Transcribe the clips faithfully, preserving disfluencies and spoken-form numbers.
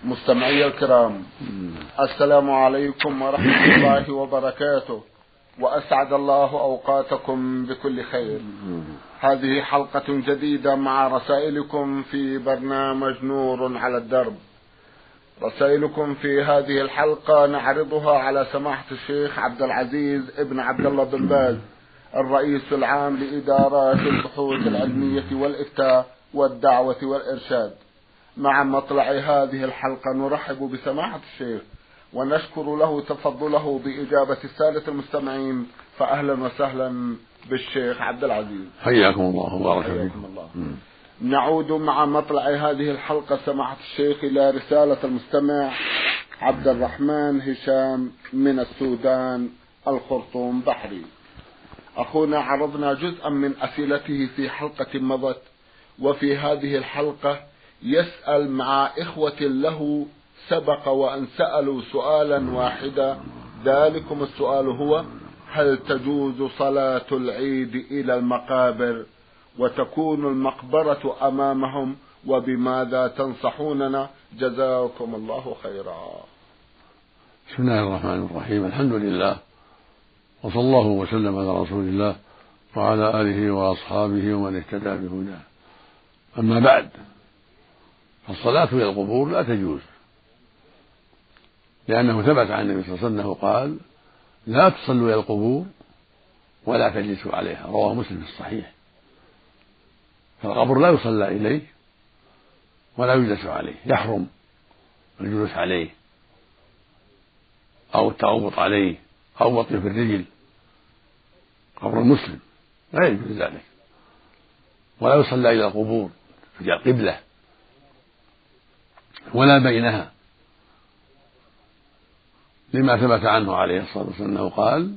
مستمعي الكرام، السلام عليكم ورحمة الله وبركاته، وأسعد الله أوقاتكم بكل خير. هذه حلقة جديدة مع رسائلكم في برنامج نور على الدرب. رسائلكم في هذه الحلقة نعرضها على سماحة الشيخ عبد العزيز ابن عبد الله بن باز، الرئيس العام لإدارات البحوث العلمية والإفتاء والدعوة والإرشاد. مع مطلع هذه الحلقة نرحب بسماحة الشيخ ونشكر له تفضله بإجابة السادة المستمعين، فأهلا وسهلا بالشيخ عبد العزيز. حياكم الله وبارك فيكم. الله. نعود مع مطلع هذه الحلقة سماحة الشيخ إلى رسالة المستمع عبد الرحمن هشام من السودان الخرطوم بحري. أخونا عرضنا جزءا من أسئلته في حلقة مضت، وفي هذه الحلقة يسأل مع إخوة له سبق وأن سألوا سؤالا واحدا. ذلكم السؤال هو: هل تجوز صلاة العيد إلى المقابر وتكون المقبرة أمامهم، وبماذا تنصحوننا؟ جزاكم الله خيرا. بسم الله الرحمن الرحيم، الحمد لله وصلى الله وسلم على رسول الله وعلى آله وأصحابه ومن اهتدى بهداه. أما بعد، فالصلاة إلى القبور لا تجوز، لأنه ثبت عن النبي صلى الله عليه وسلم قال: لا تصلوا إلى القبور ولا تجلسوا عليها، رواه مسلم في الصحيح. فالقبر لا يصلى إليه ولا يجلس عليه، يحرم الجلوس عليه أو التغوط عليه أو وطئ في الرجل. قبر المسلم لا يجوز ذلك، ولا يصلى إلى القبور في القبلة ولا بينها، لما ثبت عنه عليه الصلاة والسلام أنه قال: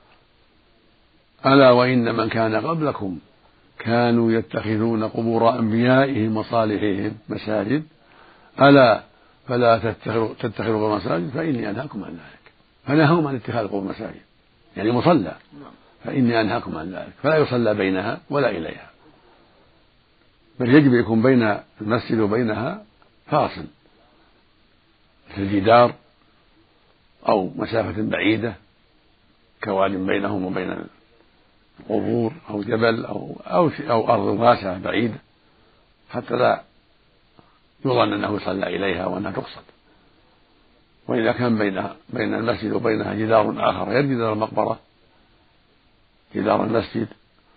ألا وإن من كان قبلكم كانوا يتخذون قبور أنبيائهم وصالحيهم مساجد، ألا فلا تتخذوا قبور مساجد فإني أنهاكم عن ذلك. فنهاهم عن اتخاذ قبور مساجد، يعني مصلى، فإني أنهاكم عن ذلك، فلا يصلى بينها ولا إليها، بل يجب يكون بين المسجد وبينها فاصل في الجدار أو مسافة بعيدة كواد بينهم وبين القبور أو جبل أو أو, أو أرض واسعة بعيدة، حتى لا يظن أنه يصلى إليها وأنها تقصد. وإذا كان بينها بين المسجد وبينها جدار آخر غير جدار المقبرة، جدار المسجد،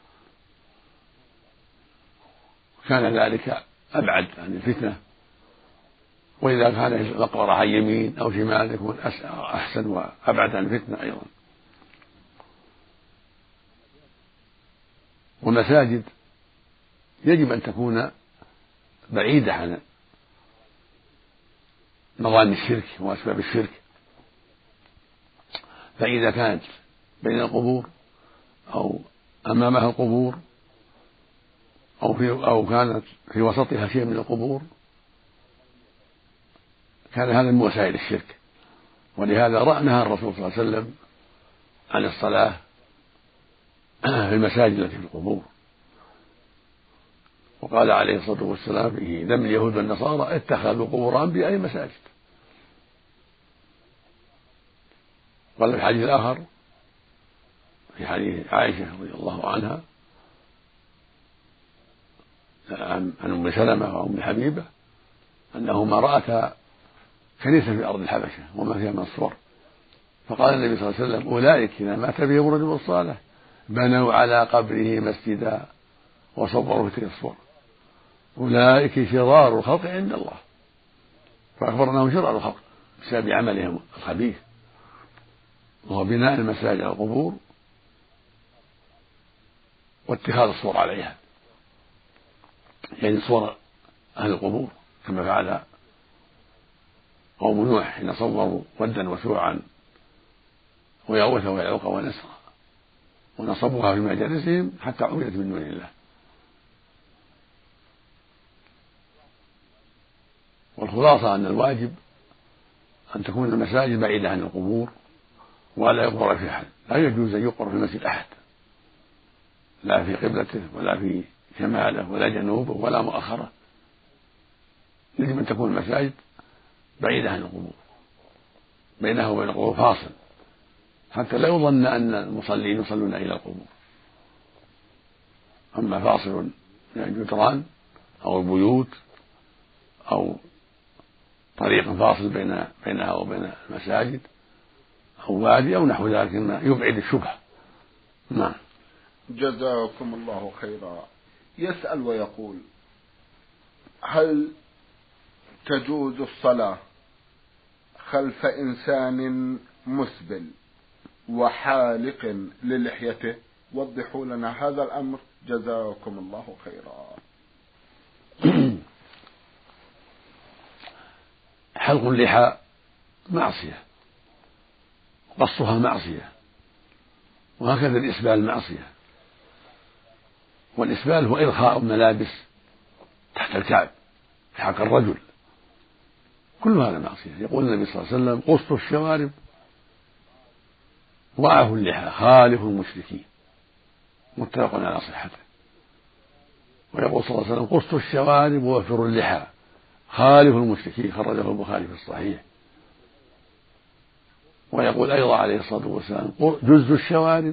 كان ذلك أبعد عن الفتنة. وإذا كان المقبرة عن يمين أو شمال يكون أحسن وأبعد عن الفتنة أيضا. والمساجد يجب أن تكون بعيدة عن مظان الشرك وأسباب الشرك، فإذا كانت بين القبور أو أمامها القبور أو, في أو كانت في وسطها شيء من القبور كان هذا من وسائل الشرك. ولهذا رأنها الرسول صلى الله عليه وسلم عن الصلاة في المساجد التي في القبور، وقال عليه الصلاة والسلام في ذم اليهود والنصارى: اتخذوا قبور أنبيائهم مساجد. قال في الحديث الآخر في حديث عائشة رضي الله عنها عن أم سلمة وأم حبيبة أنهما رأتا كنيسة في أرض الحبشة وما فيها من الصور، فقال النبي صلى الله عليه وسلم: أولئك إذا مات بهم الرجل الصالح بنوا على قبره مسجدا وصوروا في تلك الصور، أولئك شرار الخلق عند الله. فأخبر أنهم شرار الخلق بسبب عملهم الخبيث، وهو بناء المساجد على القبور واتخاذ الصور عليها، يعني صور أهل القبور، كما فعل قوم نوح حين صوروا ودا وسوعا ويغوث ويعوق ونسرا ونصبوها في مجالسهم حتى عبدت من دون الله. والخلاصة أن الواجب أن تكون المساجد بعيدة عن القبور ولا يقبر في أحد. لا يجوز أن يقبر في المسجد أحد، لا في قبلته ولا في شماله ولا جنوبه ولا مؤخره. يجب أن تكون المساجد بعيدة عن القبور، بينه وبين القبور فاصل، حتى لا يظن أن المصلين يصلون إلى القبور. أما فاصل من الجدران أو البيوت أو طريق فاصل بين بينها وبين المساجد أو وادي أو نحو ذلك مما يبعد الشبهة. نعم. جزاكم الله خيرا. يسأل ويقول: هل تجوز الصلاة خلف إنسان مسبل وحالق للحيته؟ وضحوا لنا هذا الأمر جزاكم الله خيرا. حلق اللحى معصية، قصها معصية، وهكذا الإسبال معصية. والإسبال هو إرخاء الملابس تحت الكعب في حق الرجل، كل هذا معصية. يقول النبي صلى الله عليه وسلم: قصوا الشوارب وأعفوا اللحى خالفوا المشركين، متفق على صحته. ويقول صلى الله عليه وسلم: قصوا الشوارب ووفروا اللحى خالفوا المشركين، خرجه البخاري في الصحيح. ويقول أيضا عليه الصلاة والسلام: جزوا الشوارب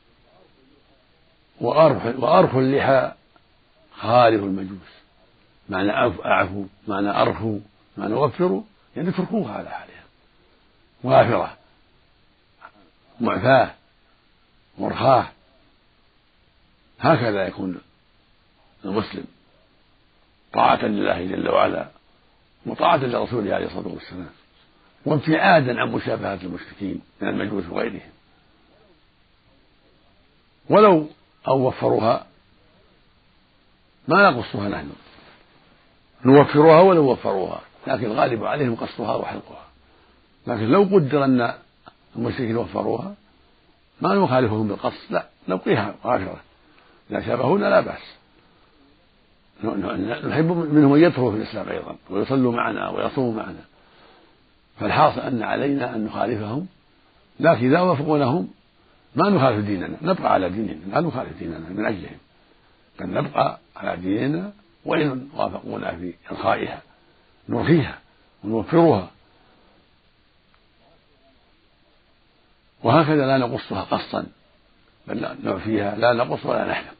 وأرخوا اللحى خالفوا المجوس. معنى أعفوا، معنى أرخوا، معنى وفروا، يعني اتركوها على حالها، وافرة معفاة مرخاة. هكذا يكون المسلم طاعة لله جل وعلا وطاعة لرسوله عليه الصلاة والسلام، وابتعادا عن مشابهة المشركين من المجوس وغيرهم. ولو أو وفروها ما نقصها نحن، نوفرها ولو وفروها، لكن الغالب عليهم قصها وحلقها. لكن لو قدر أن المشركين وفروها ما نخالفهم بالقص، لا، نبقيها غافرة. إذا شابهونا لا بأس، نحب منهم أن يدخلوا في الإسلام أيضا ويصلوا معنا ويصوموا معنا. فالحاصل أن علينا أن نخالفهم، لكن إذا وافقونهم ما نخالف ديننا، نبقى على ديننا، لا نخالف ديننا من أجلهم، بل نبقى على ديننا وإن وافقونا في إرخائها نرخيها ونوفرها. وهكذا لا نقصها قصا، بل نعفيها، لا نقص ولا نحلق.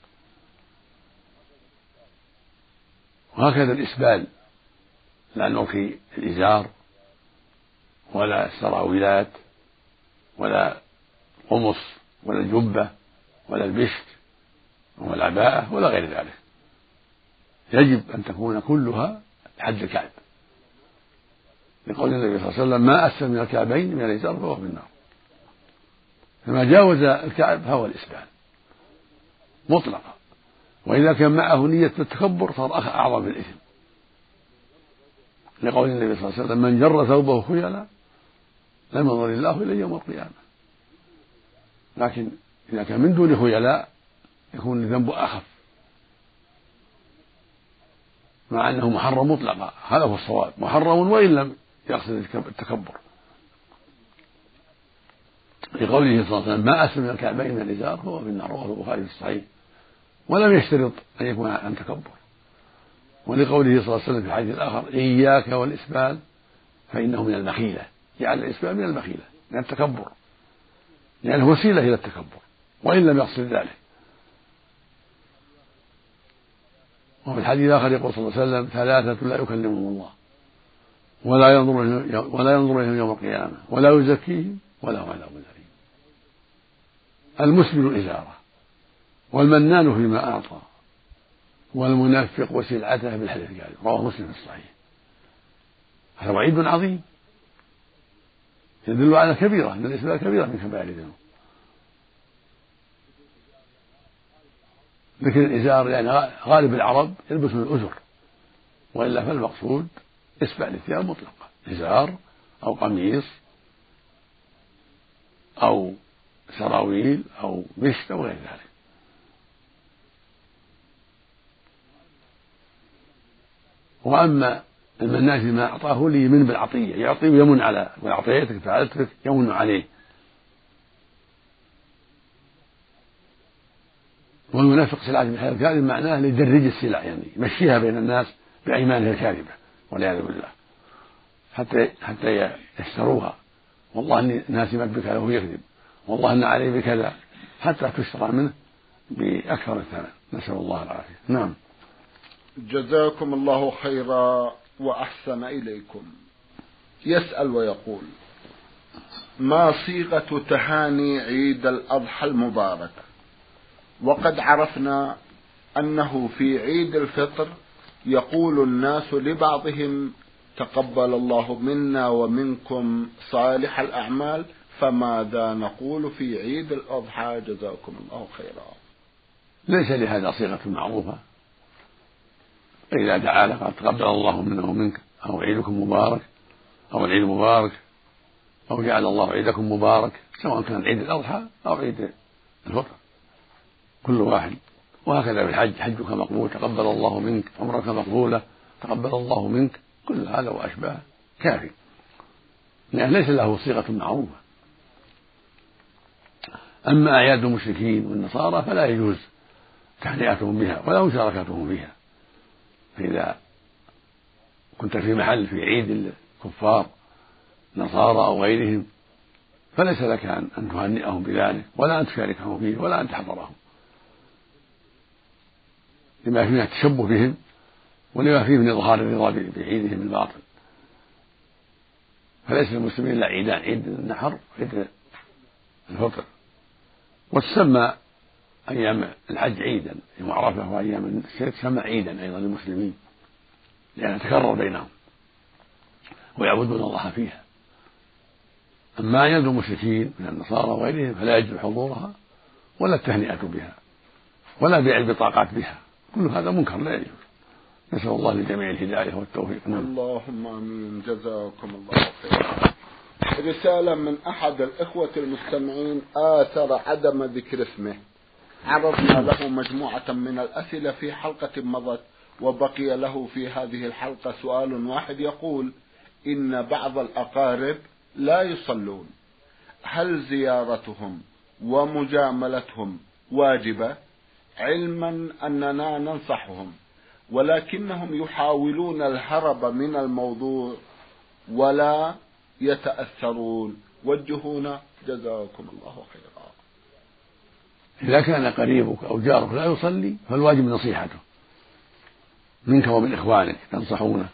وهكذا الإسبال، لا نرخي الإزار ولا السراويلات ولا القمص ولا الجبة ولا البشت ولا العباءة ولا غير ذلك. يجب أن تكون كلها حد الكعب، لقول النبي صلى الله عليه وسلم: ما أسفل من الكعبين من الإزار فهو في النار. فما جاوز الكعب فهو الإسبال مطلقا، وإذا كان معه نية التكبر صار أعظم الإثم، لقول النبي صلى الله عليه وسلم: من جر ثوبه خيلا لم ينظر الله إليه يوم القيامة. لكن إذا كان من دون خيلاء يكون الذنب أخف، مع أنه محرم مطلقا. هذا هو الصواب، محرم وإن لم يقصد التكبر، لقوله صلى الله عليه وسلم: ما أسفل من الكعبين من الإزار فهو في النار، رواه البخاري في الصحيح، ولم يشترط أن يكون عن تكبر. ولقوله صلى الله عليه وسلم في الحديث الآخر: إياك والإسبال فإنه من المخيلة، جعل الإسبال من المخيلة، من التكبر، لأنه يعني وسيلة إلى التكبر وإن لم يقصد ذلك. وفي الحديث الآخر يقول صلى الله عليه وسلم: ثلاثة لا يكلمهم الله ولا ينظر ولا ينظر إليهم يوم القيامة ولا يزكيهم ولا هم عذاب أليم: المسبل إزاره، والمنان فيما أعطى، والمنفق وسلعته بالحلف الكاذب. رواه مسلم في الصحيح. هذا وعيد عظيم يدل على كبيرة من الإسبال، كبيرة من كبائر الذنوب. لكن الإزار يعني غالب العرب يلبسون الأزر، وإلا فالمقصود إسبال الثياب مطلقة، إزار أو قميص أو سراويل أو مشت أو غير ذلك. وأما المناس ما أعطاه لي من بالعطية، يعطي ويمن على وأعطيتك فعلتك يمن عليه. والمنافق سلعة من الحياة الكاذب معناه ليدرج السلع، يعني يمشيها بين الناس بأيمانه الكاذبة والعياذ بالله. حتى حتى يشتروها، والله اني ناسمت بكذا وهو يكذب، والله ان علي بكذا، حتى تشترى منه باكثر الثمن، نسال الله العافيه. نعم. جزاكم الله خيرا واحسن اليكم. يسأل ويقول: ما صيغة تهاني عيد الأضحى المبارك؟ وقد عرفنا أنه في عيد الفطر يقول الناس لبعضهم: تقبل الله منا ومنكم صالح الأعمال، فماذا نقول في عيد الأضحى؟ جزاكم الله خيرا. ليس لهذا صيغة معروفة، إذا دعا لك قال تقبل الله منا ومنك، أو عيدكم مبارك، أو العيد مبارك، أو جعل الله عيدكم مبارك، سواء كان عيد الأضحى أو عيد الفطر كل واحد. وهكذا في الحج: حجك مقبول، تقبل الله منك، عمرك مقبولة، تقبل الله منك، كل هذا وأشباه كافي، لأن ليس له صيغة معروفة. أما أعياد المشركين والنصارى فلا يجوز تهنئتهم بها ولا مشاركتهم فيها. فإذا كنت في محل في عيد الكفار نصارى أو غيرهم فليس لك أن تهنئهم بذلك، ولا أن تشاركهم فيه، ولا أن تحضرهم، لما فيه التشبه بهم ولما فيه من إظهار الرضا بعيدهم الباطل. فليس للمسلمين إلا عيدان: عيد النحر وعيد الفطر. وتسمى أيام الحج عيدا، يوم عرفة وأيام السير تسمى عيدا أيضا للمسلمين، لأنها تكرر بينهم ويعبدون الله فيها. أما أعياد المشركين من النصارى وغيرهم فلا يجوز حضورها ولا التهنئة بها ولا بيع البطاقات بها، كل هذا منكر لا يجوز. نسأل الله للجميع الهداية والتوفيق. نعم. اللهم آمين. جزاكم الله خيرا. رسالة من أحد الإخوة المستمعين آثر عدم ذكر اسمه. عرضنا له مجموعة من الأسئلة في حلقة مضت، وبقي له في هذه الحلقة سؤال واحد يقول: إن بعض الأقارب لا يصلون، هل زيارتهم ومجاملتهم واجبة؟ علما أننا ننصحهم ولكنهم يحاولون الهرب من الموضوع ولا يتأثرون، وجهونا جزاكم الله خيرا. إذا كان قريبك أو جارك لا يصلي فالواجب نصيحته منك ومن إخوانك، تنصحونه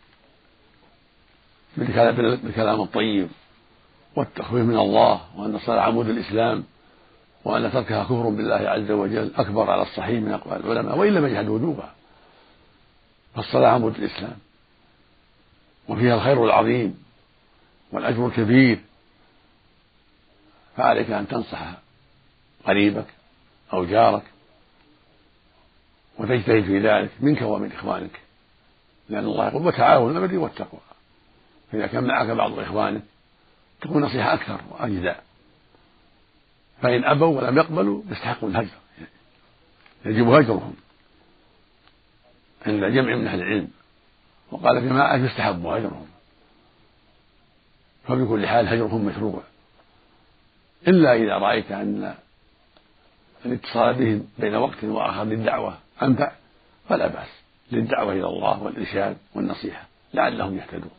بالكلام الطيب والتخويف من الله، وأن الصلاة عمود الإسلام، وأن تركها كفر بالله عز وجل أكبر على الصحيح من أقوال العلماء، وإن لم يجحد وجوبها. فالصلاة عمود الإسلام وفيها الخير العظيم والأجر الكبير، فعليك أن تنصح قريبك أو جارك وتجتهد في ذلك منك ومن إخوانك، لأن الله يقول: وتعاونوا على البر والتقوى. فإذا كان معك بعض إخوانك تكون نصيحة أكثر وأجزاء، فإن أبوا ولم يقبلوا يستحقون الهجر، يجب هجرهم عند جمع من أهل العلم، وقال جماعة يستحب هجرهم، فبكل حال هجرهم مشروع، إلا إذا رأيت أن الاتصال بهم بين وقت وآخر للدعوة أنفع فلا بأس، للدعوة إلى الله والإرشاد والنصيحة لعلهم يهتدون.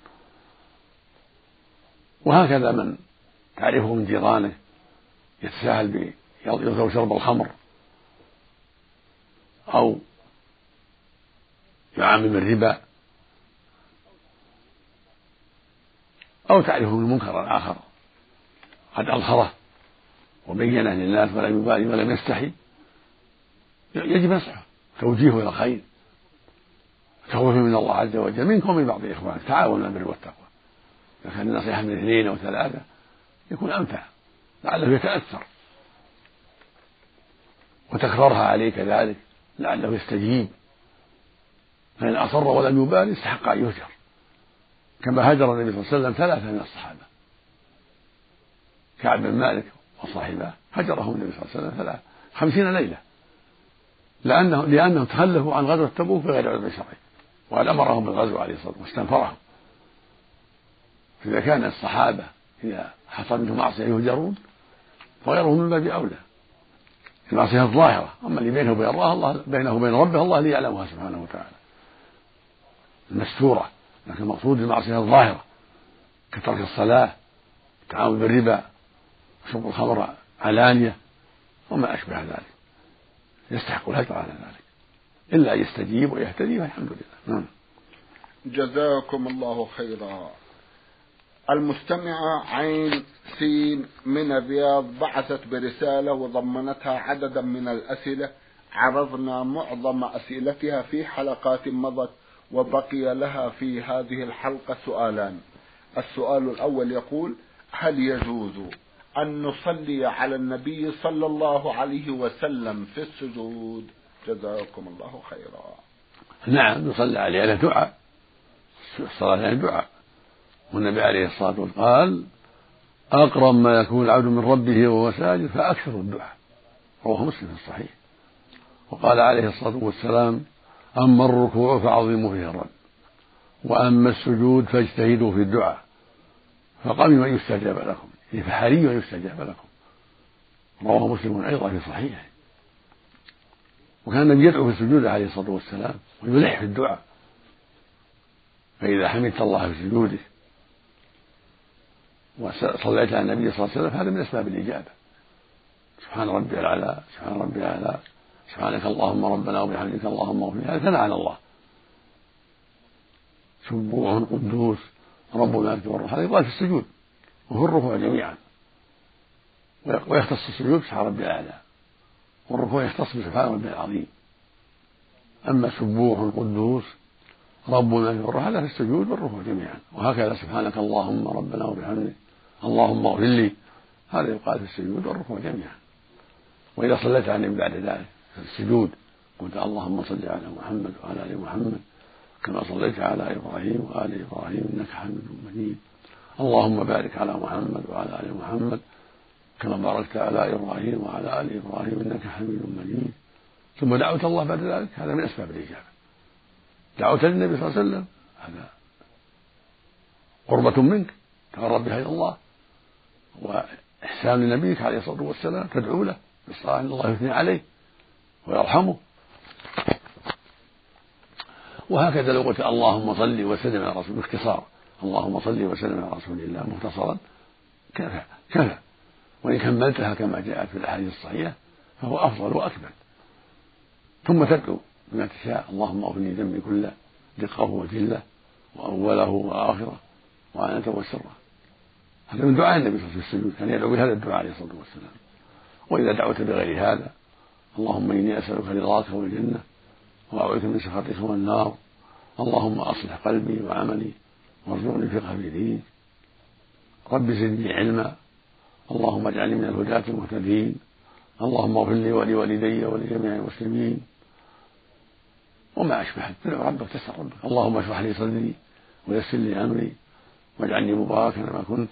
وهكذا من تعرفه من جيرانك يتساهل يطلب شرب الخمر أو يعامل بالربا، أو تعرفه من منكر آخر قد أظهره وبينه للناس ولم يبالي ولم يستحي، يجب نصحه، توجيهه إلى الخير، خوفه من الله عز وجل منكم ومن بعض إخوانك، تعاونوا على البر والتقوى. إذا كان النصيحة من اثنين أو ثلاثة يكون أنفع، لعله يتأثر، وتكرارها عليه كذلك لعله يستجيب، فإن أصر ولم يبالي استحق أن يهجر، كما هجر النبي صلى الله عليه وسلم ثلاثة من الصحابة: كعب بن مالك وصاحبه هجرهم النبي صلى الله عليه وسلم ثلاثة خمسين ليلة، لأنه لأنهم تخلفوا عن غزوة تبوك بغير عذر شرعي، وقد أمرهم بالغزو عليه الصلاة والسلام واستنفرهم. فإذا كان الصحابة إذا حصل منهم معصية يهجرون فغيرهم من باب أولى، المعصية الظاهرة، أما اللي بينه وبين الله الله بينه وبين ربه الله اللي يعلمها سبحانه وتعالى المستورة، لكن المقصود المعصية الظاهرة كترك الصلاة، التعاون بالربا، شرب الخمر علانية وما أشبه ذلك، يستحق الهجر على ذلك، إلا أن يستجيب ويهتدي فالحمد لله. نعم. جزاكم الله خيرا. المستمعة عين سين من الرياض بعثت برسالة وضمنتها عددا من الأسئلة، عرضنا معظم أسئلتها في حلقات مضت، وبقي لها في هذه الحلقة سؤالان. السؤال الأول يقول: هل يجوز أن نصلي على النبي صلى الله عليه وسلم في السجود؟ جزاكم الله خيرا. نعم، نصلي عليه، على دعاء، الصلاة على دعاء، والنبي عليه الصلاة والسلام قال: أقرب ما يكون العبد من ربه وهو ساجد فأكثر الدعاء، رواه مسلم في الصحيح. وقال عليه الصلاة والسلام: أما الركوع فعظموا فيه الرب، وأما السجود فاجتهدوا في الدعاء، فقبل أن يستجاب لكم، فحري أن يستجاب لكم، رواه مسلم أيضا في صحيحه. وكان النبي يدعو في السجود عليه الصلاة والسلام ويلح في الدعاء، فإذا حمدت الله في سجوده وصليت على النبي صلى الله عليه وسلم هذا من أسباب الإجابة. سبحان ربي الأعلى، سبحان ربي الأعلى، سبحانك اللهم ربنا وبحمدك اللهم اغفر لي، هذا ثناء على الله. سبوح قدوس رب الملك والروح، هذا يقال في السجود وفي الركوع جميعا، ويختص السجود بسبحان ربي الأعلى، والركوع يختص بسبحان ربي العظيم. أما سبوح قدوس رب الملك والروح هذا في السجود والركوع جميعا، وهكذا سبحانك اللهم ربنا وبحمدك اللهم اغفر لي، هذا يقال في السجود والركوع جميعا. وإذا صليت عليه بعد ذلك في السجود قلت: اللهم صل على محمد وعلى آل محمد كما صليت على إبراهيم وآل إبراهيم إنك حميد مجيد، اللهم بارك على محمد وعلى آل محمد كما باركت على إبراهيم وعلى آل إبراهيم إنك حميد مجيد، ثم دعوت الله بعد ذلك، هذا من أسباب الإجابة. دعوت للنبي صلى الله عليه وسلم، هذا قربة منك تقرب بها إلى الله، وإحسان لنبيك عليه الصلاة والسلام، تدعو له بالصلاة أن الله يثني عليه ويرحمه. وهكذا لو قلت اللهم صل وسلم على رسول باختصار، اللهم صل وسلم على رسول الله مختصرا كفى كفى، وإن كملتها كما جاءت في الأحاديث الصحيحة فهو أفضل وأكمل. ثم تدعو بما تشاء: اللهم اغفر لي ذنبي كله دقه وجله وأوله وآخره وعنته وسره. هذا من دعاء النبي صلى الله عليه وسلم في السجود، كان يدعو بهذا الدعاء عليه الصلاة والسلام. وإذا دعوت بغير هذا: اللهم إني أسألك رضاك والجنة وأعوذ من سخطك والنار، اللهم أصلح قلبي وعملي وارزقني الفقه في دينك، رب زدني علما، اللهم اجعلني من الهداة المهتدين، اللهم اغفر لي ولوالدي ولجميع المسلمين، وما أشبه. تدعو ربك تسأل ربك: اللهم اشرح لي صدري ويسر لي أمري واجعلني مباركا ما كنت،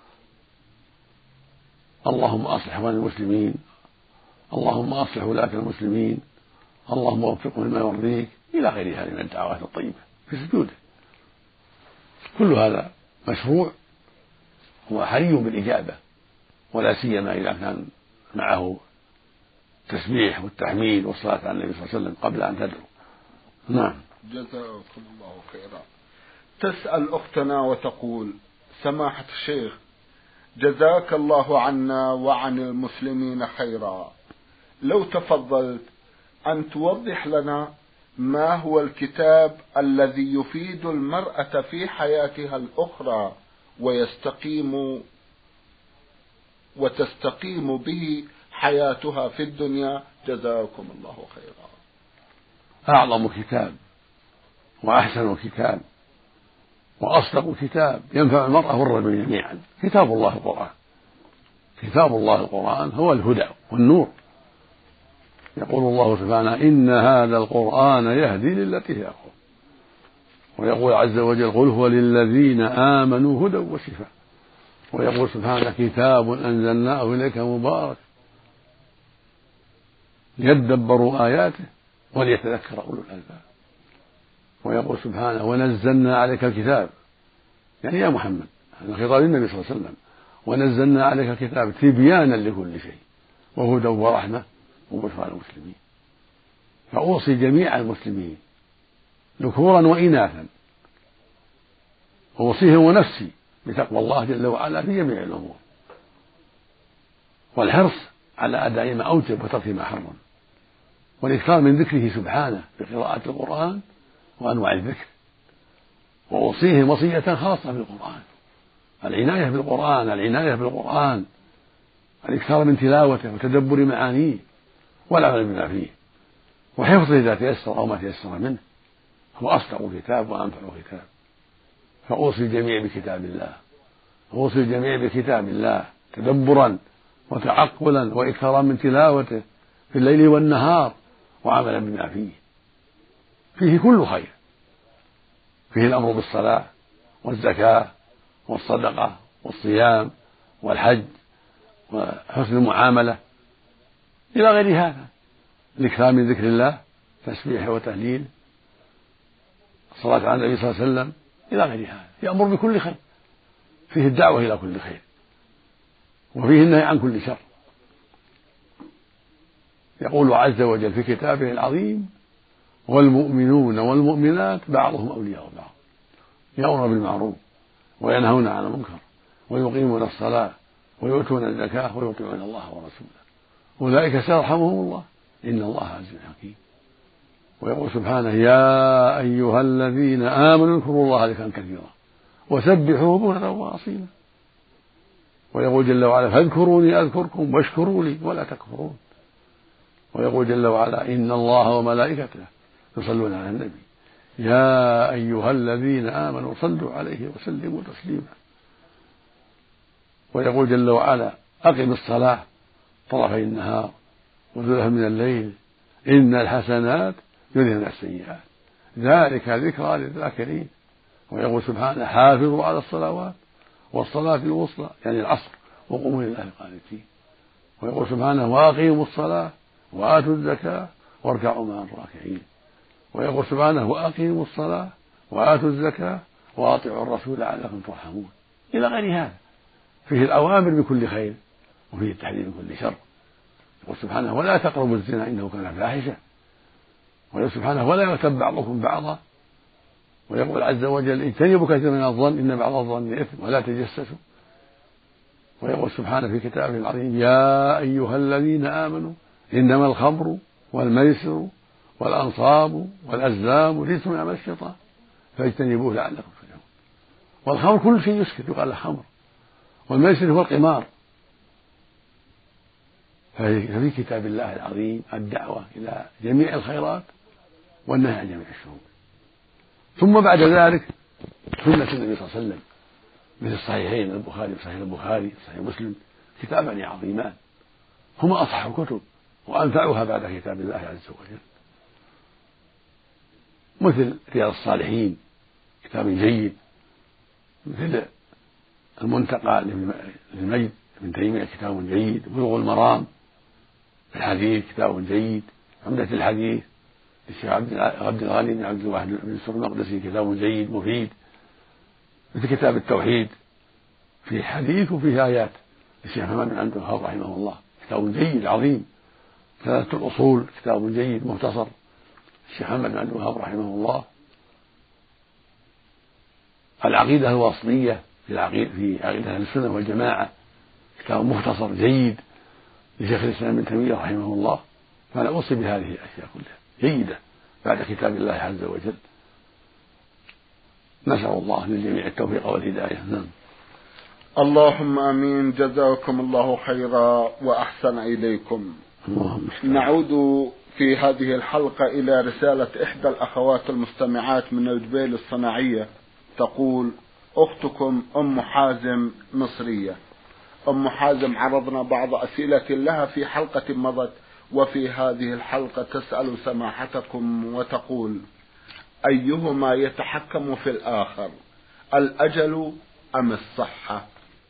اللهم أصلح أحوال المسلمين، اللهم أصلح ولاة المسلمين، اللهم وفقهم لما يرضيك، إلى غير هذه من الدعوات الطيبة في سجوده. كل هذا مشروع وحري بالإجابة، ولا سيما إذا كان معه التسبيح والتحميد والصلاة على النبي صلى الله عليه وسلم قبل أن تدعو. نعم. جزاكم الله خيرا. تسأل أختنا وتقول: سماحة الشيخ، جزاك الله عنا وعن المسلمين خيرا، لو تفضلت أن توضح لنا ما هو الكتاب الذي يفيد المرأة في حياتها الأخرى ويستقيم وتستقيم به حياتها في الدنيا؟ جزاكم الله خيرا. أعظم كتاب وأحسن كتاب وأصدق كتاب ينفع المرأة والرجل جميعا كتاب الله القرآن. كتاب الله القرآن هو الهدى والنور. يقول الله سبحانه: إن هذا القرآن يهدي للتي هي أقوم. ويقول عز وجل: قل هو للذين آمنوا هدى وشفاء. ويقول سبحانه: كتاب أنزلناه إليك مبارك ليدبروا آياته وليتذكر أولو الألباب. ويقول سبحانه: ونزلنا عليك الكتاب، يعني يا محمد، هذا خطاب النبي صلى الله عليه وسلم، ونزلنا عليك الكتاب تبيانا لكل شيء وهدى ورحمة وبشرى المسلمين. فأوصي جميع المسلمين ذكورا وإناثا، أوصيهم ونفسي بتقوى الله جل وعلا في جميع الأمور، والحرص على أداء ما أوجب وترك ما حرم، والإكثار من ذكره سبحانه بقراءة القرآن وأنواع الذكر. وأوصيهم وصية خاصة بالقرآن، العناية بالقرآن العناية بالقرآن الإكثار من تلاوته وتدبر معانيه والعمل بما فيه، وحفظه إذا تيسر أو ما تيسر منه، هو أصدق كتاب وأنفع كتاب. فأوصي الجميع بكتاب الله، أوصي الجميع بكتاب الله تدبرا وتعقلا وإكثارا من تلاوته في الليل والنهار وعملا بما فيه. فيه كل خير، فيه الأمر بالصلاة والزكاة والصدقة والصيام والحج وحسن المعاملة إلى غير هذا، الإكثار من ذكر الله تسبيح وتهليل، الصلاة على النبي صلى الله عليه وسلم إلى غير هذا. يأمر بكل خير، فيه الدعوة إلى كل خير، وفيه النهي عن كل شر. يقول عز وجل في كتابه العظيم: والمؤمنون والمؤمنات بعضهم أولياء بعض يأمرون بالمعروف وينهون عن المنكر ويقيمون الصلاة ويؤتون الزكاة ويطيعون الله ورسوله أولئك سيرحمهم الله إن الله عزيز حكيم. ويقول سبحانه: يا أيها الذين آمنوا اذكروا الله ذكرا كثيرا وسبحوه بكرة وأصيلا. ويقول جل وعلا: فاذكروني أذكركم واشكروا لي ولا تكفرون. ويقول جل وعلا: إن الله وملائكته يصلون على النبي يا أيها الذين آمنوا صلوا عليه وسلموا تسليما. ويقول جل وعلا: أقم الصلاة طرفي النهار وزلفا من الليل إن الحسنات يذهبن السيئات ذلك ذكرى للذاكرين. ويقول سبحانه: حافظوا على الصلوات والصلاة الوسطى يعني العصر وقوموا لله قانتين. ويقول سبحانه: وأقيموا الصلاة وآتوا الزكاة واركعوا مع الراكعين. ويقول سبحانه: وأقيموا الصلاة وآتوا الزكاة وأطيعوا الرسول لعلكم ترحمون إلى غير هذا. فيه الأوامر بكل خير وفيه التحذير من كل شر. يقول سبحانه: ولا تقربوا الزنا إنه كان فاحشة. ويقول سبحانه: ولا يغتب بعضكم بعضا. ويقول عز وجل: اجتنبوا كثيرا من الظن إن بعض الظن إثم ولا تجسسوا. ويقول سبحانه في كتابه العظيم: يا أيها الذين آمنوا إنما الخمر والميسر والأنصاب والأزلام رجس من عمل الشيطان فاجتنبوه لعلكم تفلحون. والخمر كل شيء يسكت يقال له خمر، والميسر هو القمار. ففي كتاب الله العظيم الدعوة إلى جميع الخيرات والنهي عن جميع الشرور. ثم بعد ذلك سنة النبي صلى الله عليه وسلم مثل الصحيحين البخاري وصحيح البخاري وصحيح مسلم كتابان عظيمان هما أصح الكتب وأنفعها بعد كتاب الله عز وجل. مثل رياض الصالحين كتاب جيد، مثل المنتقى للمجد ابن تيمية كتاب جيد، بلوغ المرام في الحديث كتاب جيد، عمدة الحديث للشيخ عبد الغني بن عبد الواحد بن سر المقدسي كتاب جيد مفيد، مثل كتاب التوحيد فيه حديث وفيه آيات للشيخ محمد بن عبد الوهاب رحمه الله كتاب جيد عظيم. ثلاثة الأصول كتاب جيد مختصر الشيخ محمد بن عبد الوهاب رحمه الله. العقيدة الواسطية في العقيدة في عقيدة أهل السنة والجماعة كتاب مختصر جيد لشيخ الإسلام ابن تيمية رحمه الله. فأنا أوصي بهذه الأشياء كلها جيدة بعد كتاب الله عز وجل. نسأل الله للجميع التوفيق والهداية. نعم. اللهم آمين. جزاكم الله خيرا وأحسن إليكم. نعود في هذه الحلقة إلى رسالة إحدى الأخوات المستمعات من الجبيل الصناعية تقول: أختكم أم حازم مصرية. أم حازم عرضنا بعض أسئلة لها في حلقة مضت، وفي هذه الحلقة تسأل سماحتكم وتقول: أيهما يتحكم في الآخر، الأجل أم الصحة؟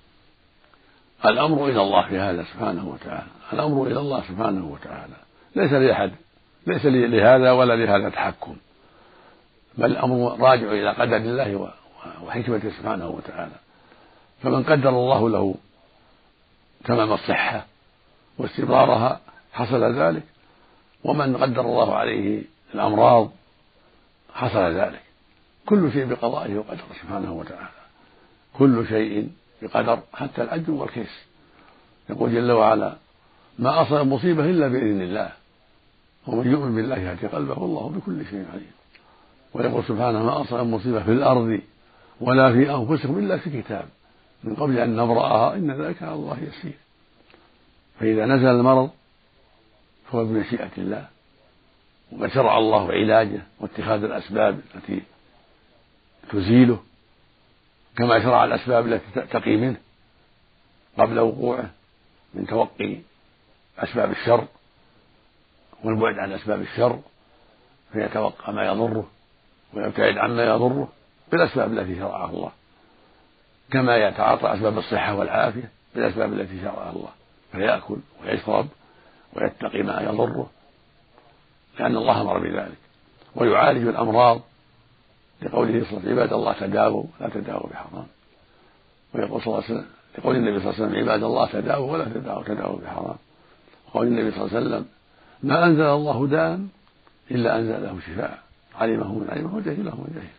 الأمر إلى الله في هذا سبحانه وتعالى، الأمر إلى الله سبحانه وتعالى، ليس لأحد ليس لهذا ولا لهذا تحكم، بل الأمر راجع إلى قدر الله وحكمته سبحانه وتعالى. فمن قدر الله له تمام الصحة واستمرارها حصل ذلك، ومن قدر الله عليه الأمراض حصل ذلك. كل شيء بقضائه وقدره سبحانه وتعالى، كل شيء بقدر حتى العجز والكيس. يقول جل وعلا: ما أصاب مصيبة إلا بإذن الله، ومن يؤمن بالله يهدي قلبه والله بكل شيء عليم. ويقول سبحانه: ما أصاب مصيبة في الأرض ولا في أنفسكم إلا في كتاب من قبل أن نبرأها إن ذلك على الله يسير. فإذا نزل المرض فهو بمشيئة الله، وقد شرع الله علاجه واتخاذ الأسباب التي تزيله، كما شرع الأسباب التي تقي منه قبل وقوعه من توقي أسباب الشر والبعد عن أسباب الشر، فيتوقع ما يضره ويبتعد عما يضره بالأسباب التي شرعها الله، كما يتعاطى أسباب الصحة والعافية بالأسباب التي شرعها الله، فيأكل ويشرب ويتقي ما يضره لأن الله أمر بذلك، ويعالج الأمراض لقوله صلى الله عليه وسلم: عباد الله تداووا لا تداووا بحرام. ويقول صلى الله عليه وسلم يقول النبي صلى الله عليه وسلم: عباد الله تداووا ولا تداووا تداووا بحرام. وقال النبي صلى الله عليه وسلم: ما أنزل الله داء إلا أنزل له شفاء، علمه من علمه وجهله من جهله.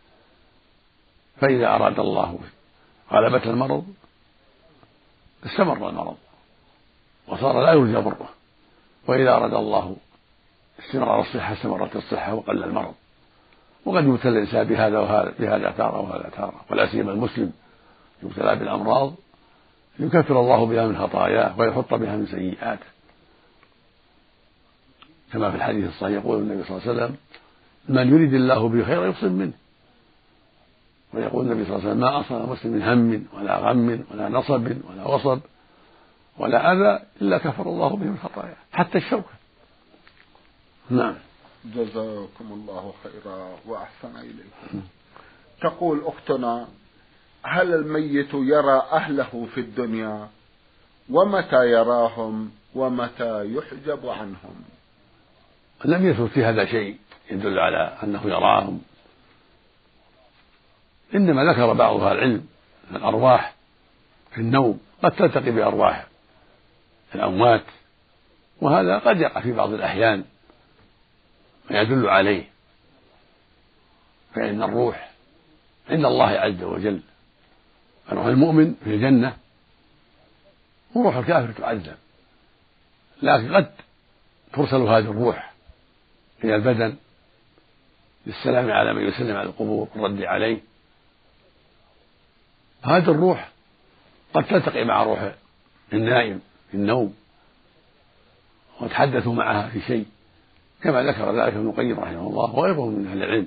فإذا أراد الله غلبة المرض استمر المرض وصار لا يرجى بره، وإذا أراد الله استمرار الصحة استمرت الصحة وقل المرض. وقد يبتلى الإنسان بهذا وهذا بهذا تارة وهذا تارة، ولا سيما المسلم يبتلى بالأمراض يكفر الله بها من خطاياه ويحط بها من سيئاته، كما في الحديث الصحيح يقول النبي صلى الله عليه وسلم: من يريد الله به خيرا يصب منه. ويقول النبي صلى الله عليه وسلم: ما أصاب مسلم من هم ولا غم ولا نصب ولا وصب ولا أذى إلا كفر الله به من خطاياه حتى الشوكة. نعم. جزاكم الله خيرا وأحسن إليكم. تقول أختنا: هل الميت يرى أهله في الدنيا؟ ومتى يراهم ومتى يحجب عنهم؟ لم يثبت في هذا شيء يدل على أنه يراهم، إنما ذكر بعض أهل العلم أن الأرواح في النوم قد تلتقي بأرواح الأموات، وهذا قد يقع في بعض الأحيان ما يدل عليه، فإن الروح عند الله عز وجل، روح المؤمن في الجنة وروح الكافر تعذب، لكن قد ترسل هذه الروح إلى البدن للسلام على من يسلم على القبور والرد عليه. هذه الروح قد تلتقي مع روح النائم في النوم وتحدثوا معها في شيء، كما ذكر ذلك ابن القيم رحمه الله وغيره من أهل العلم.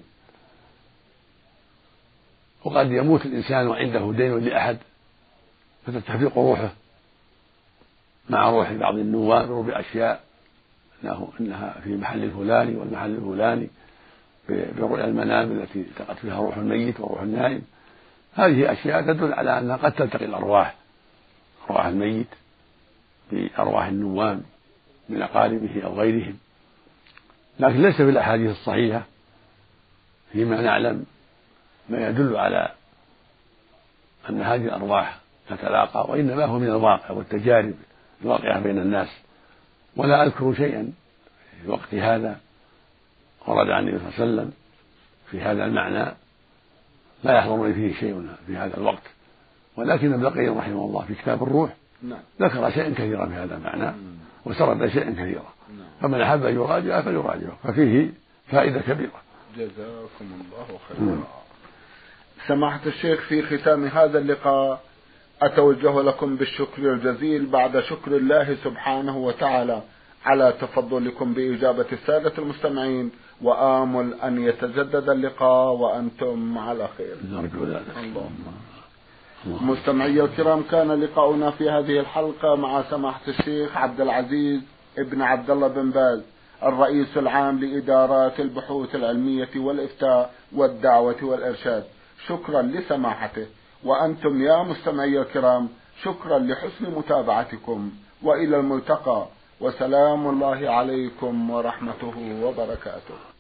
وقد يموت الإنسان وعنده دين لأحد فتتفق روحه مع روح بعض النواب بأشياء أنه إنها في محل الفلاني والمحل الفلاني برؤيا المنام التي التقت فيها روح الميت وروح النائم. هذه أشياء تدل على أنها قد تلتقي الأرواح، أرواح الميت بأرواح النوام من أقاربه أو غيرهم، لكن ليس في الأحاديث الصحيحة فيما نعلم ما يدل على أن هذه الأرواح تتلاقى، وإنما هو من الواقع والتجارب الواقعة بين الناس. ولا أذكر شيئا في وقت هذا ورد عن النبي صلى الله عليه وسلم في هذا المعنى، لا يحضرني فيه شيء في هذا الوقت، ولكن ابن القيم رحمه الله في كتاب الروح ذكر شيئا كثيرا في هذا المعنى وسرد شيئا كثيرا، فمن أحب أن يراجع فليراجعه، ففيه فائدة كبيرة. جزاكم الله خيرا. سماحة الشيخ، في ختام هذا اللقاء أتوجه لكم بالشكر الجزيل بعد شكر الله سبحانه وتعالى على تفضلكم بإجابة السادة المستمعين، وآمل أن يتجدد اللقاء وأنتم على خير. اللهم. مستمعي الكرام، كان لقاؤنا في هذه الحلقة مع سماحة الشيخ عبد العزيز ابن عبد الله بن باز، الرئيس العام لإدارات البحوث العلمية والإفتاء والدعوة والإرشاد. شكرا لسماحته، وأنتم يا مستمعي الكرام شكرا لحسن متابعتكم، وإلى الملتقى، وسلام الله عليكم ورحمته وبركاته.